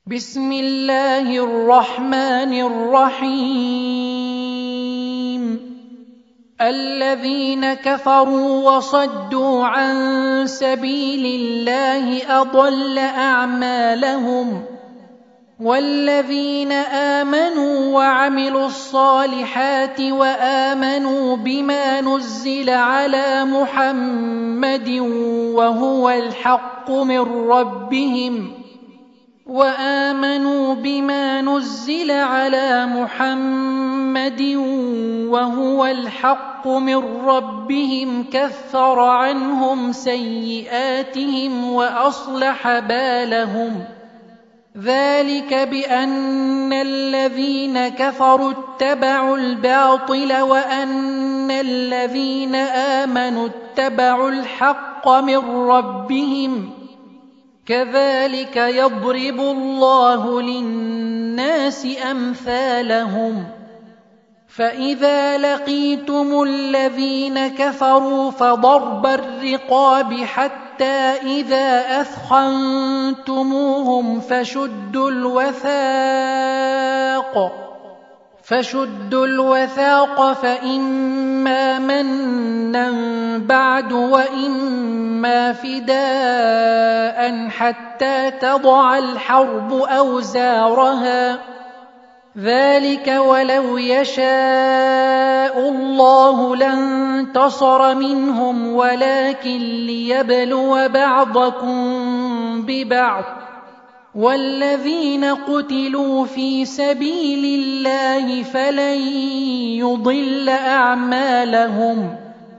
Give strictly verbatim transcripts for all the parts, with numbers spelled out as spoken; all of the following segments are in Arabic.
بسم الله الرحمن الرحيم الذين كفروا وصدوا عن سبيل الله أضل أعمالهم والذين آمنوا وعملوا الصالحات وآمنوا بما نزل على محمد وهو الحق من ربهم وآمنوا بما نزل على محمد وهو الحق من ربهم كفر عنهم سيئاتهم وأصلح بالهم ذلك بأن الذين كفروا اتبعوا الباطل وأن الذين آمنوا اتبعوا الحق من ربهم كذلك يضرب الله للناس أمثالهم فإذا لقيتم الذين كفروا فضرب الرقاب حتى إذا أثخنتموهم فشدوا الوثاق فشدوا الوثاق فإما منا بعد وإما فداء حتى تضع الحرب أوزارها ذلك ولو يشاء الله لانتصر منهم ولكن ليبلو بعضكم ببعض والذين قتلوا في سبيل الله فلن يضل أعمالهم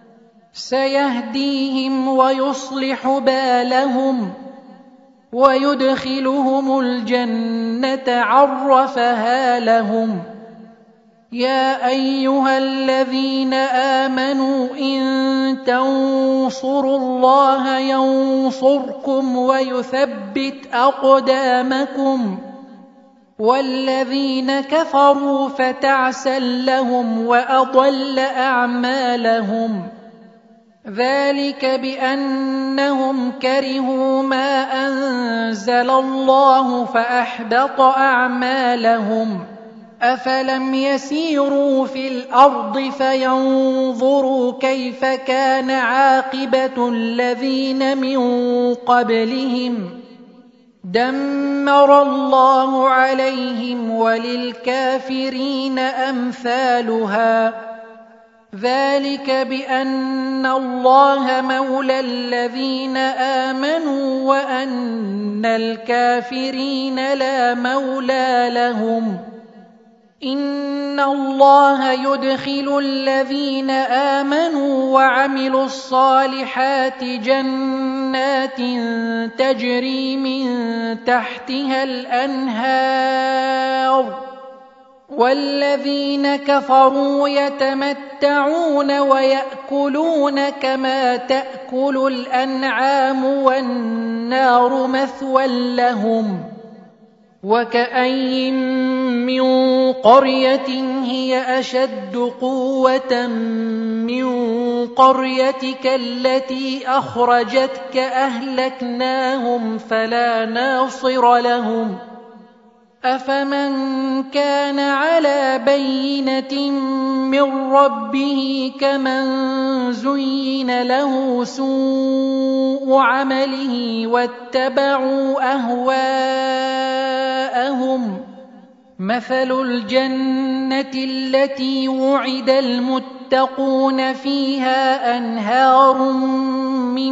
سيهديهم ويصلح بالهم ويدخلهم الجنة عرفها لهم يا أيها الذين آمنوا إن تنصروا الله ينصركم ويثبت أقدامكم والذين كفروا فتعسا لهم وأضل أعمالهم ذلك بأنهم كرهوا ما أنزل الله فأحبط أعمالهم أفلم يسيروا في الأرض فينظروا كيف كان عاقبة الذين من قبلهم دمر الله عليهم وللكافرين أمثالها ذلك بأن الله مولى الذين آمنوا وأن الكافرين لا مولى لهم إن الله يدخل الذين آمنوا وعملوا الصالحات جنات تجري من تحتها الأنهار والذين كفروا يتمتعون ويأكلون كما تأكل الأنعام والنار مثوى لهم وكأين من قرية هي أشد قوة من قريتك التي أخرجتك أهلكناهم فلا ناصر لهم أفمن كان على بينة من ربه كمن زين له سوء عمله واتبعوا أهواءهم مثل الجنة التي وعد المتقون فيها أنهار من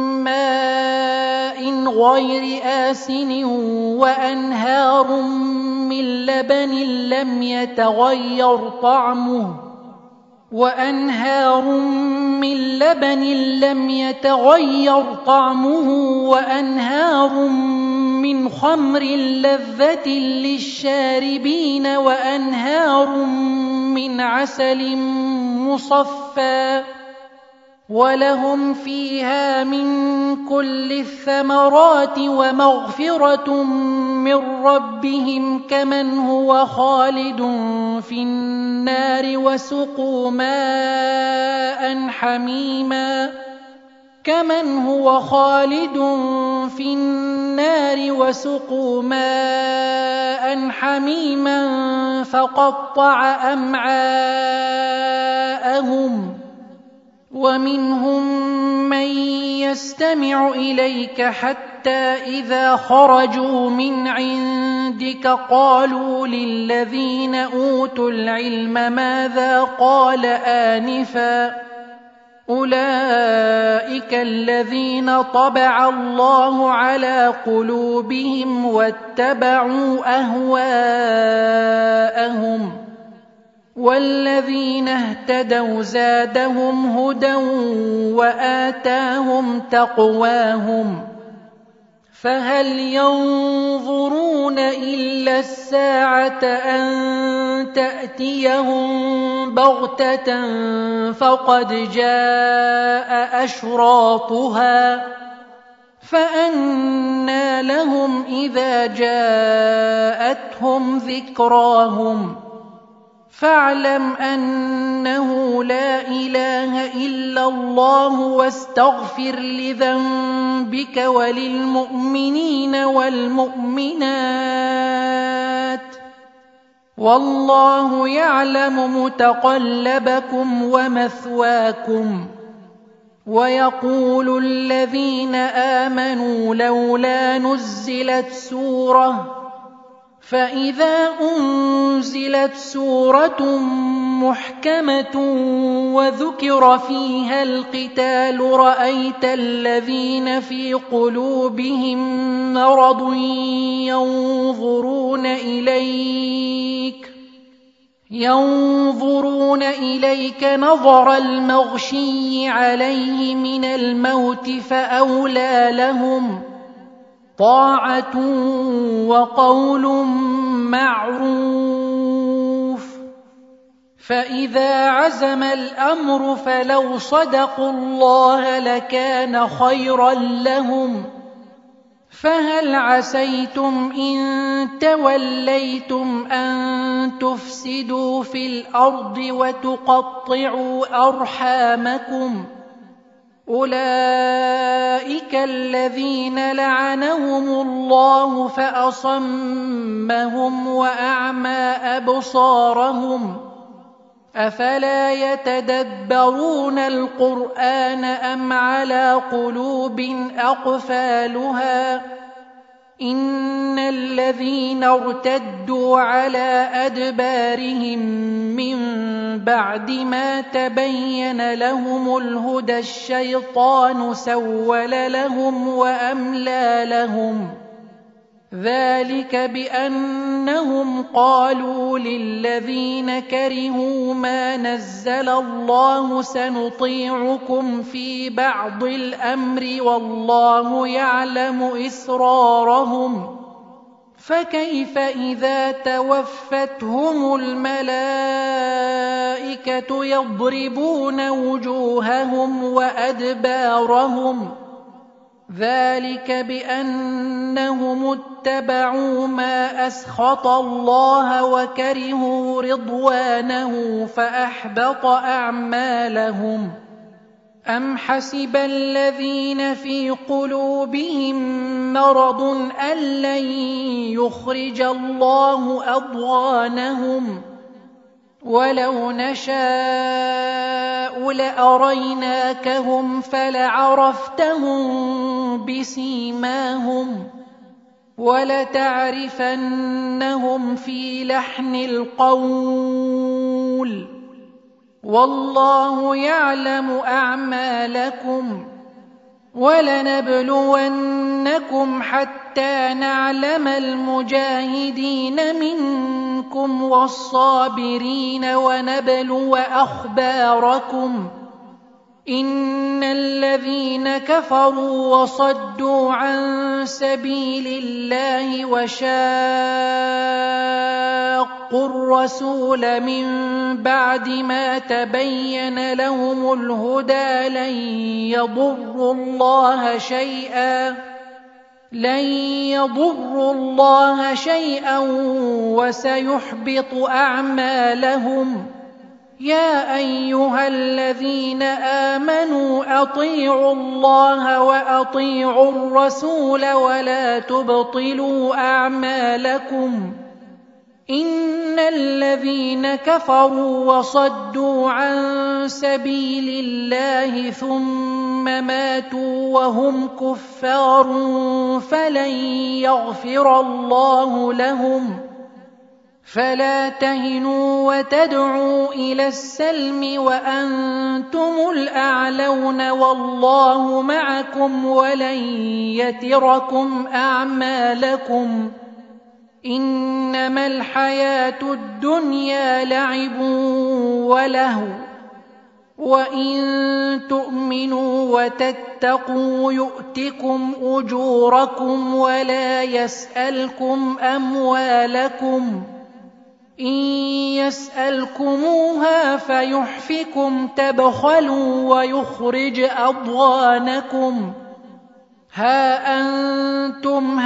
ماء غير آسن وأنهار من لبن لم يتغير طعمه وأنهار من لبن لم يتغير طعمه وأنهار من خمر لذة للشاربين وأنهار من عسل مصفى ولهم فيها من كل الثمرات ومغفرة من ربهم كمن هو خالد في النار وسقوا ماء حميما كمن هو خالد في النار وسقوا ماء حَمِيمًا فَقَطَّعَ أَمْعَاءَهُمْ وَمِنْهُم مَّن يَسْتَمِعُ إِلَيْكَ حَتَّىٰ إِذَا خَرَجُوا مِنْ عِندِكَ قَالُوا لِلَّذِينَ أُوتُوا الْعِلْمَ مَاذَا قَالَ آنِفًا ۚ أُولَٰئِكَ الَّذِينَ طَبَعَ اللَّهُ عَلَىٰ قُلُوبِهِمْ وَاتَّبَعُوا أَهْوَاءَهُمْ ۚ وَالَّذِينَ اهْتَدَوْا زَادَهُمْ هُدًى وَآتَاهُمْ تَقْوَاهُمْ ۚ فَهَلْ يَنظُرُونَ إِلَّا السَّاعَةَ أَن تَأْتِيَهُم بَغْتَةً فَقَدْ جَاءَ أَشْرَاطُهَا ۚ فَأَنَّىٰ لَهُمْ إِذَا جَاءَتْهُمْ ذِكْرَاهُمْ فَاعْلَمْ أَنَّهُ لَا إِلَٰهَ إِلَّا اللَّهُ وَاسْتَغْفِرْ لِذَنبِكَ وَلِلْمُؤْمِنِينَ وَالْمُؤْمِنَاتِ ۗ وَاللَّهُ يَعْلَمُ مُتَقَلَّبَكُمْ وَمَثْوَاكُمْ. وَيَقُولُ الَّذِينَ آمَنُوا لَوْلَا نُزِّلَتْ سُورَةٌ ۖ فَإِذَا أُنزِلَتْ سُورَةٌ مُّحْكَمَةٌ وَذُكِرَ فِيهَا الْقِتَالُ رَأَيْتَ الَّذِينَ فِي قُلُوبِهِم مَّرَضٌ يَنظُرُونَ إِلَيْكَ يَنظُرُونَ إِلَيْكَ نَظَرَ الْمَغْشِيِّ عَلَيْهِ مِنَ الْمَوْتِ فَأَوْلَىٰ لَهُمْ طَاعَةٌ وَقَوْلٌ مَّعْرُوفٌ ۚ فَإِذَا عَزَمَ الْأَمْرُ فَلَوْ صَدَقُوا اللَّهَ لَكَانَ خَيْرًا لَّهُمْ ۚ فَهَلْ عَسَيْتُمْ إِن تَوَلَّيْتُمْ أَن تُفْسِدُوا فِي الْأَرْضِ وَتُقَطِّعُوا أَرْحَامَكُمْ ۚ أُولَٰئِكَ الَّذِينَ لَعَنَهُمُ اللَّهُ فَأَصَمَّهُمْ وَأَعْمَىٰ أَبْصَارَهُمْ ۚ أَفَلَا يَتَدَبَّرُونَ الْقُرْآنَ أَمْ عَلَىٰ قُلُوبٍ أَقْفَالُهَا ۚ إِنَّ الَّذِينَ ارْتَدُّوا عَلَىٰ أَدْبَارِهِم مِّن بَعْدِ مَا تَبَيَّنَ لَهُمُ الْهُدَى الشَّيْطَانُ سَوَّلَ لَهُمْ وَأَمْلَىٰ لَهُمْ ۚ ذَٰلِكَ بِأَنَّهُمْ قَالُوا لِلَّذِينَ كَرِهُوا مَا نَزَّلَ اللَّهُ سَنُطِيعُكُمْ فِي بَعْضِ الْأَمْرِ وَاللَّهُ يَعْلَمُ إِسْرَارَهُمْ ۚ فَكَيْفَ إِذَا تَوَفَّتْهُمُ الْمَلَائِكَةُ يَضْرِبُونَ وُجُوهَهُمْ وَأَدْبَارَهُمْ ۚ ذَٰلِكَ بِأَنَّهُمُ اتَّبَعُوا مَا أَسْخَطَ اللَّهَ وَكَرِهُوا رِضْوَانَهُ فَأَحْبَطَ أَعْمَالَهُمْ. أَمْ حَسِبَ الَّذِينَ فِي قُلُوبِهِم مَّرَضٌ أَن لَّن يُخْرِجَ اللَّهُ أَضْغَانَهُمْ ۚ وَلَوْ نَشَاءُ لَأَرَيْنَاكَهُمْ فَلَعَرَفْتَهُم بِسِيمَاهُمْ ۚ وَلَتَعْرِفَنَّهُمْ فِي لَحْنِ الْقَوْلِ ۚ وَاللَّهُ يَعْلَمُ أَعْمَالَكُمْ ۚ وَلَنَبْلُوَنَّكُمْ حَتَّىٰ نَعْلَمَ الْمُجَاهِدِينَ مِنكُمْ وَالصَّابِرِينَ وَنَبْلُوَ أَخْبَارَكُمْ ۚ إِنَّ الَّذِينَ كَفَرُوا وَصَدُّوا عَن سَبِيلِ اللَّهِ وَشَاقُّوا الرَّسُولَ مِن بَعْدِ مَا تَبَيَّنَ لَهُمُ الْهُدَىٰ لَن يَضُرُّوا اللَّهَ شَيْئًا لَّن يَضُرُّوا اللَّهَ شَيْئًا وَسَيُحْبِطُ أَعْمَالَهُمْ. يَا أَيُّهَا الَّذِينَ آمَنُوا أَطِيعُوا اللَّهَ وَأَطِيعُوا الرَّسُولَ وَلَا تُبْطِلُوا أَعْمَالَكُمْ إن الذين كفروا وصدوا عن سبيل الله ثم ماتوا وهم كفار فلن يغفر الله لهم فلا تهنوا وتدعوا إلى السلم وأنتم الأعلون والله معكم ولن يتركم أعمالكم إنما الحياة الدنيا لعب ولهو وإن تؤمنوا وتتقوا يؤتكم أجوركم ولا يسألكم أموالكم إن يسألكموها فيحفكم تبخلوا ويخرج أضغانكم ها أنتم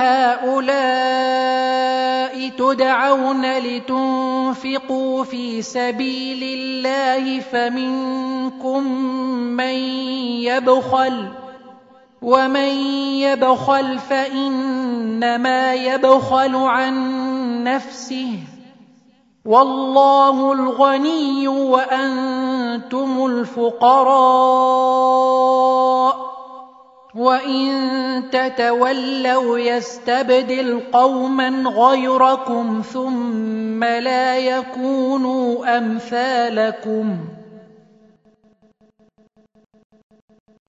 هؤلاء تدعون لتنفقوا في سبيل الله فمنكم من يبخل ومن يبخل فإنما يبخل عن نفسه والله الغني وأنتم الفقراء وإن تتولوا يستبدل قوما غيركم ثم لا يكونوا أمثالكم